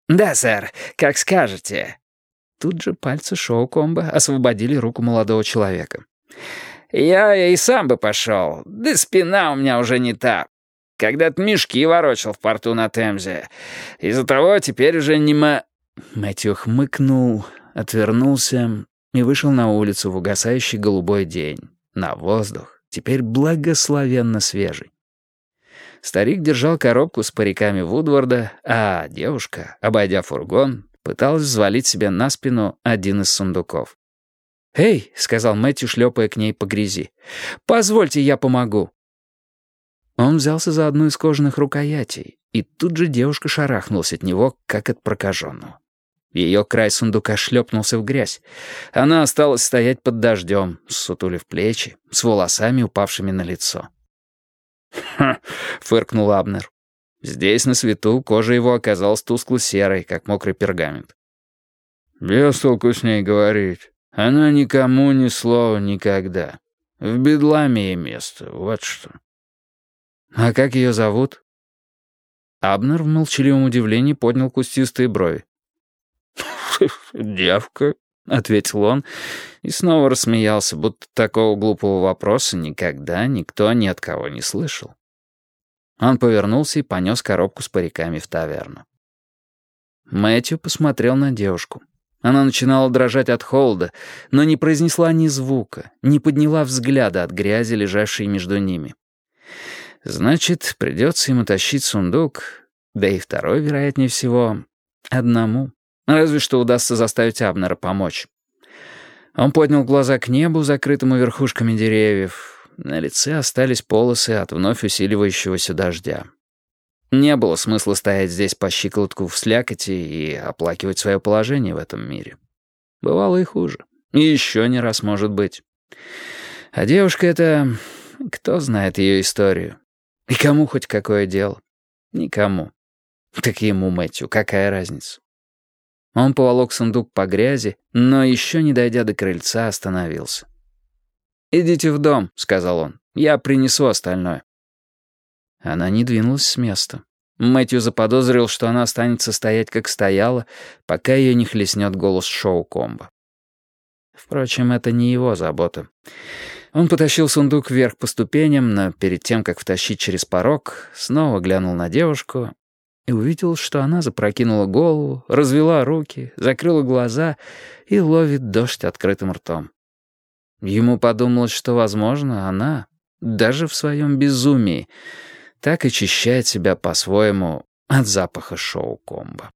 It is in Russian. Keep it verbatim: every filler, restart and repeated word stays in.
«Да, сэр, как скажете». Тут же пальцы Шоу-Комбо освободили руку молодого человека. «Я и сам бы пошел, да спина у меня уже не та. Когда-то мешки ворочал в порту на Темзе. Из-за того теперь уже не ма...» Мэтью хмыкнул, отвернулся и вышел на улицу в угасающий голубой день. На воздух, теперь благословенно свежий. Старик держал коробку с париками Вудварда, а девушка, обойдя фургон, пыталась взвалить себе на спину один из сундуков. «Эй», — сказал Мэтью, шлепая к ней по грязи, — «позвольте, я помогу». Он взялся за одну из кожаных рукоятей, и тут же девушка шарахнулась от него, как от прокаженного. Ее край сундука шлепнулся в грязь. Она осталась стоять под дождем, ссутулив плечи, с волосами, упавшими на лицо. «Ха!» — фыркнул Абнер. Здесь, на свету, кожа его оказалась тускло-серой, как мокрый пергамент. «Без толку с ней говорить. Она никому ни слова никогда. В бедламе ей место, вот что». «А как ее зовут?» Абнер в молчаливом удивлении поднял кустистые брови. «Девка», — ответил он, и снова рассмеялся, будто такого глупого вопроса никогда никто ни от кого не слышал. Он повернулся и понес коробку с париками в таверну. Мэтью посмотрел на девушку. Она начинала дрожать от холода, но не произнесла ни звука, не подняла взгляда от грязи, лежавшей между ними. Значит, придется ему тащить сундук, да и второй, вероятнее всего, одному. Разве что удастся заставить Абнера помочь. Он поднял глаза к небу, закрытому верхушками деревьев. На лице остались полосы от вновь усиливающегося дождя. Не было смысла стоять здесь по щиколотку в слякоти и оплакивать свое положение в этом мире. Бывало и хуже. И еще не раз может быть. А девушка эта... Кто знает ее историю? И кому хоть какое дело? Никому. Так ему, Мэтью, какая разница? Он поволок сундук по грязи, но еще не дойдя до крыльца, остановился. «Идите в дом», — сказал он, — «я принесу остальное». Она не двинулась с места. Мэтью заподозрил, что она останется стоять, как стояла, пока ее не хлестнет голос Шоу-Комбо. Впрочем, это не его забота. Он потащил сундук вверх по ступеням, но перед тем, как втащить через порог, снова глянул на девушку и увидел, что она запрокинула голову, развела руки, закрыла глаза и ловит дождь открытым ртом. Ему подумалось, что, возможно, она, даже в своем безумии, так очищает себя по-своему от запаха Шоу-Комбо.